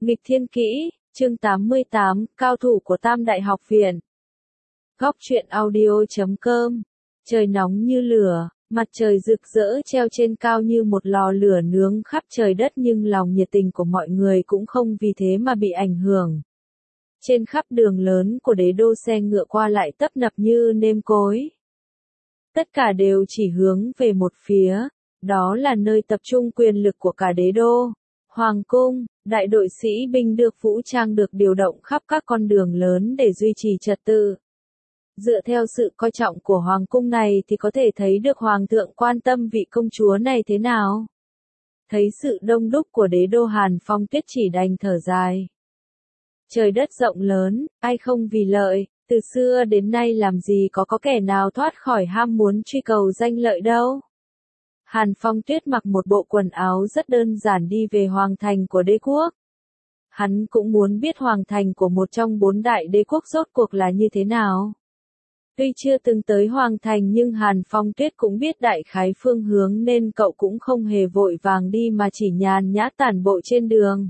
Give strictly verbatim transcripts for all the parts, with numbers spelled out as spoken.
Nghịch thiên kỹ, chương tám mươi tám, cao thủ của Tam Đại Học Viện. Góc truyện audio.com. Trời nóng như lửa, mặt trời rực rỡ treo trên cao như một lò lửa nướng khắp trời đất, nhưng lòng nhiệt tình của mọi người cũng không vì thế mà bị ảnh hưởng. Trên khắp đường lớn của đế đô, xe ngựa qua lại tấp nập như nêm cối. Tất cả đều chỉ hướng về một phía, đó là nơi tập trung quyền lực của cả đế đô. Hoàng cung, đại đội sĩ binh được vũ trang được điều động khắp các con đường lớn để duy trì trật tự. Dựa theo sự coi trọng của hoàng cung này thì có thể thấy được hoàng thượng quan tâm vị công chúa này thế nào. Thấy sự đông đúc của đế đô, Hàn Phong Tuyết chỉ đành thở dài. Trời đất rộng lớn, ai không vì lợi, từ xưa đến nay làm gì có có kẻ nào thoát khỏi ham muốn truy cầu danh lợi đâu. Hàn Phong Tuyết mặc một bộ quần áo rất đơn giản đi về hoàng thành của đế quốc. Hắn cũng muốn biết hoàng thành của một trong bốn đại đế quốc rốt cuộc là như thế nào. Tuy chưa từng tới hoàng thành nhưng Hàn Phong Tuyết cũng biết đại khái phương hướng, nên cậu cũng không hề vội vàng đi mà chỉ nhàn nhã tản bộ trên đường.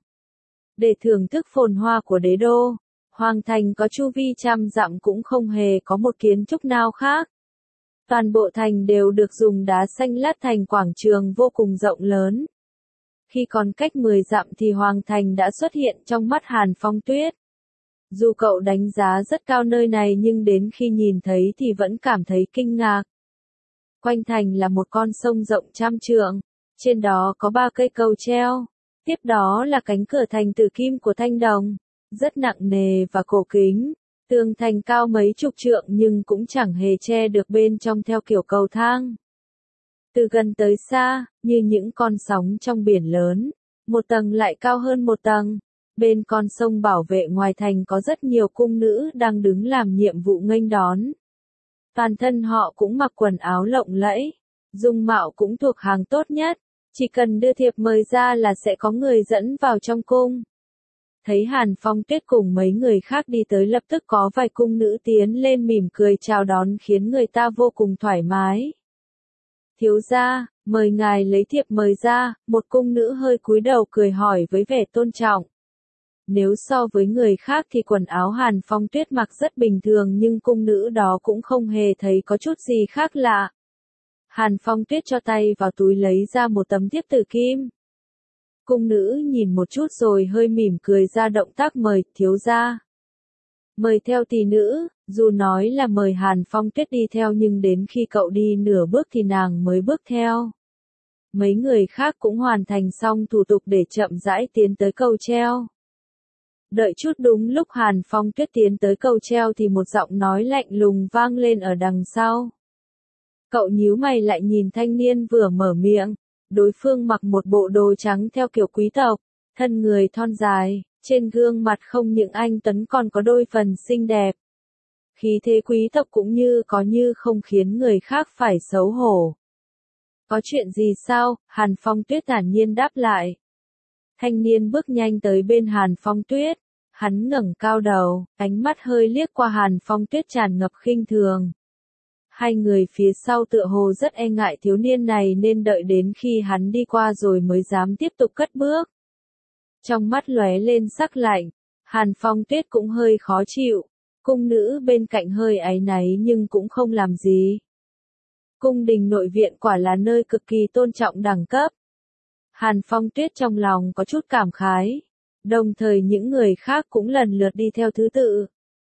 Để thưởng thức phồn hoa của đế đô, hoàng thành có chu vi trăm dặm cũng không hề có một kiến trúc nào khác. Toàn bộ thành đều được dùng đá xanh lát thành quảng trường vô cùng rộng lớn. Khi còn cách mười dặm thì hoàng thành đã xuất hiện trong mắt Hàn Phong Tuyết. Dù cậu đánh giá rất cao nơi này nhưng đến khi nhìn thấy thì vẫn cảm thấy kinh ngạc. Quanh thành là một con sông rộng trăm trượng, trên đó có ba cây cầu treo. Tiếp đó là cánh cửa thành tử kim của thanh đồng, rất nặng nề và cổ kính. Tường thành cao mấy chục trượng nhưng cũng chẳng hề che được bên trong theo kiểu cầu thang. Từ gần tới xa, như những con sóng trong biển lớn, một tầng lại cao hơn một tầng. Bên con sông bảo vệ ngoài thành có rất nhiều cung nữ đang đứng làm nhiệm vụ nghênh đón. Toàn thân họ cũng mặc quần áo lộng lẫy, dung mạo cũng thuộc hàng tốt nhất, chỉ cần đưa thiệp mời ra là sẽ có người dẫn vào trong cung. Thấy Hàn Phong Tuyết cùng mấy người khác đi tới, lập tức có vài cung nữ tiến lên mỉm cười chào đón khiến người ta vô cùng thoải mái. Thiếu gia, mời ngài lấy thiệp mời ra, một cung nữ hơi cúi đầu cười hỏi với vẻ tôn trọng. Nếu so với người khác thì quần áo Hàn Phong Tuyết mặc rất bình thường, nhưng cung nữ đó cũng không hề thấy có chút gì khác lạ. Hàn Phong Tuyết cho tay vào túi lấy ra một tấm thiếp tử kim. Cung nữ nhìn một chút rồi hơi mỉm cười ra động tác mời thiếu gia. Mời theo tỷ nữ, dù nói là mời Hàn Phong Tuyết đi theo nhưng đến khi cậu đi nửa bước thì nàng mới bước theo. Mấy người khác cũng hoàn thành xong thủ tục để chậm rãi tiến tới cầu treo. Đợi chút, đúng lúc Hàn Phong Tuyết tiến tới cầu treo thì một giọng nói lạnh lùng vang lên ở đằng sau. Cậu nhíu mày lại nhìn thanh niên vừa mở miệng. Đối phương mặc một bộ đồ trắng theo kiểu quý tộc, thân người thon dài, trên gương mặt không những anh tuấn còn có đôi phần xinh đẹp. Khí thế quý tộc cũng như có như không khiến người khác phải xấu hổ. Có chuyện gì sao? Hàn Phong Tuyết thản nhiên đáp lại. Thanh niên bước nhanh tới bên Hàn Phong Tuyết, hắn ngẩng cao đầu, ánh mắt hơi liếc qua Hàn Phong Tuyết tràn ngập khinh thường. Hai người phía sau tựa hồ rất e ngại thiếu niên này nên đợi đến khi hắn đi qua rồi mới dám tiếp tục cất bước. Trong mắt lóe lên sắc lạnh, Hàn Phong Tuyết cũng hơi khó chịu, cung nữ bên cạnh hơi áy náy nhưng cũng không làm gì. Cung đình nội viện quả là nơi cực kỳ tôn trọng đẳng cấp. Hàn Phong Tuyết trong lòng có chút cảm khái, đồng thời những người khác cũng lần lượt đi theo thứ tự.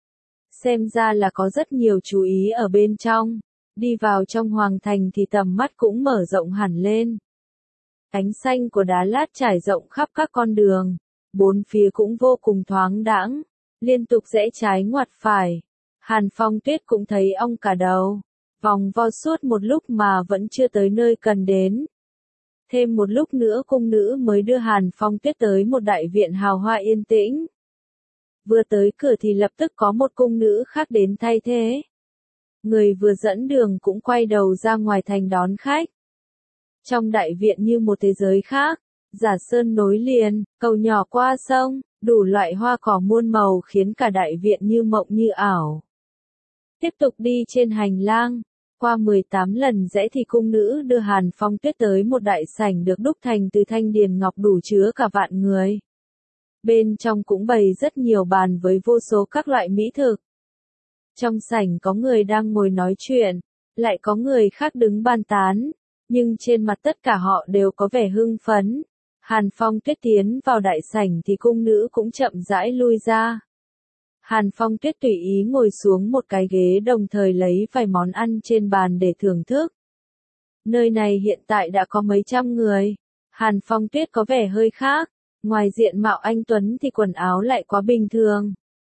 Xem ra là có rất nhiều chú ý ở bên trong. Đi vào trong hoàng thành thì tầm mắt cũng mở rộng hẳn lên. Ánh xanh của đá lát trải rộng khắp các con đường, bốn phía cũng vô cùng thoáng đãng, liên tục rẽ trái ngoặt phải. Hàn Phong Tuyết cũng thấy ong cả đầu, vòng vo suốt một lúc mà vẫn chưa tới nơi cần đến. Thêm một lúc nữa cung nữ mới đưa Hàn Phong Tuyết tới một đại viện hào hoa yên tĩnh. Vừa tới cửa thì lập tức có một cung nữ khác đến thay thế. Người vừa dẫn đường cũng quay đầu ra ngoài thành đón khách. Trong đại viện như một thế giới khác, giả sơn nối liền, cầu nhỏ qua sông, đủ loại hoa cỏ muôn màu khiến cả đại viện như mộng như ảo. Tiếp tục đi trên hành lang, qua mười tám lần rẽ thì cung nữ đưa Hàn Phong Tuyết tới một đại sảnh được đúc thành từ thanh điền ngọc đủ chứa cả vạn người. Bên trong cũng bày rất nhiều bàn với vô số các loại mỹ thực. Trong sảnh có người đang ngồi nói chuyện, lại có người khác đứng bàn tán, nhưng trên mặt tất cả họ đều có vẻ hưng phấn. Hàn Phong Tuyết tiến vào đại sảnh thì cung nữ cũng chậm rãi lui ra. Hàn Phong Tuyết tùy ý ngồi xuống một cái ghế đồng thời lấy vài món ăn trên bàn để thưởng thức. Nơi này hiện tại đã có mấy trăm người. Hàn Phong Tuyết có vẻ hơi khác, ngoài diện mạo anh tuấn thì quần áo lại quá bình thường.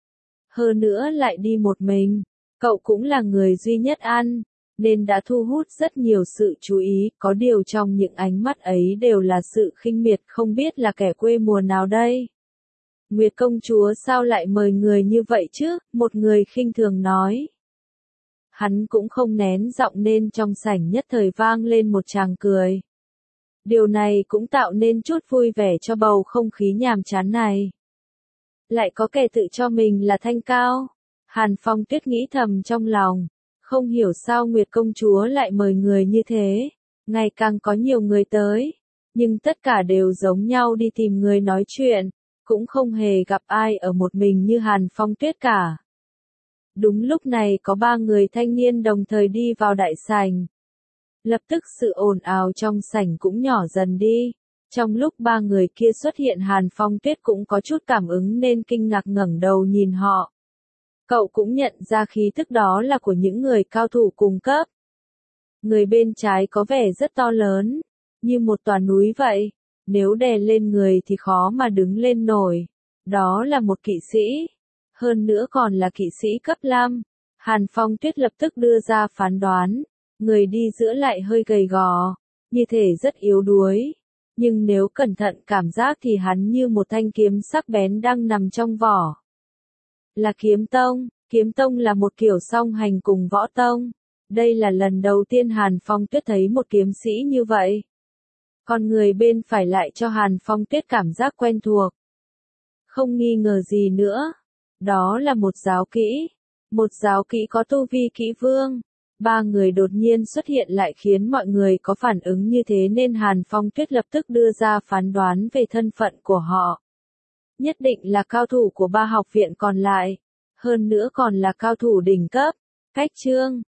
Hơn nữa lại đi một mình, cậu cũng là người duy nhất ăn, nên đã thu hút rất nhiều sự chú ý, có điều trong những ánh mắt ấy đều là sự khinh miệt, không biết là kẻ quê mùa nào đây. Nguyệt công chúa sao lại mời người như vậy chứ, một người khinh thường nói. Hắn cũng không nén giọng nên trong sảnh nhất thời vang lên một tràng cười. Điều này cũng tạo nên chút vui vẻ cho bầu không khí nhàm chán này. Lại có kẻ tự cho mình là thanh cao. Hàn Phong Tuyết nghĩ thầm trong lòng. Không hiểu sao Nguyệt công chúa lại mời người như thế. Ngày càng có nhiều người tới. Nhưng tất cả đều giống nhau đi tìm người nói chuyện. Cũng không hề gặp ai ở một mình như Hàn Phong Tuyết cả. Đúng lúc này có ba người thanh niên đồng thời đi vào đại sảnh. Lập tức sự ồn ào trong sảnh cũng nhỏ dần đi. Trong lúc ba người kia xuất hiện Hàn Phong Tuyết cũng có chút cảm ứng nên kinh ngạc ngẩng đầu nhìn họ. Cậu cũng nhận ra khí tức đó là của những người cao thủ cùng cấp. Người bên trái có vẻ rất to lớn, như một tòa núi vậy. Nếu đè lên người thì khó mà đứng lên nổi. Đó là một kỵ sĩ. Hơn nữa còn là kỵ sĩ cấp năm. Hàn Phong Tuyết lập tức đưa ra phán đoán. Người đi giữa lại hơi gầy gò, như thể rất yếu đuối. Nhưng nếu cẩn thận cảm giác thì hắn như một thanh kiếm sắc bén đang nằm trong vỏ. Là kiếm tông. Kiếm tông là một kiểu song hành cùng võ tông. Đây là lần đầu tiên Hàn Phong Tuyết thấy một kiếm sĩ như vậy. Còn người bên phải lại cho Hàn Phong Tuyết cảm giác quen thuộc. Không nghi ngờ gì nữa. Đó là một giáo kỹ. Một giáo kỹ có tu vi kỹ vương. Ba người đột nhiên xuất hiện lại khiến mọi người có phản ứng như thế nên Hàn Phong Tuyết lập tức đưa ra phán đoán về thân phận của họ. Nhất định là cao thủ của ba học viện còn lại. Hơn nữa còn là cao thủ đỉnh cấp. Cách chương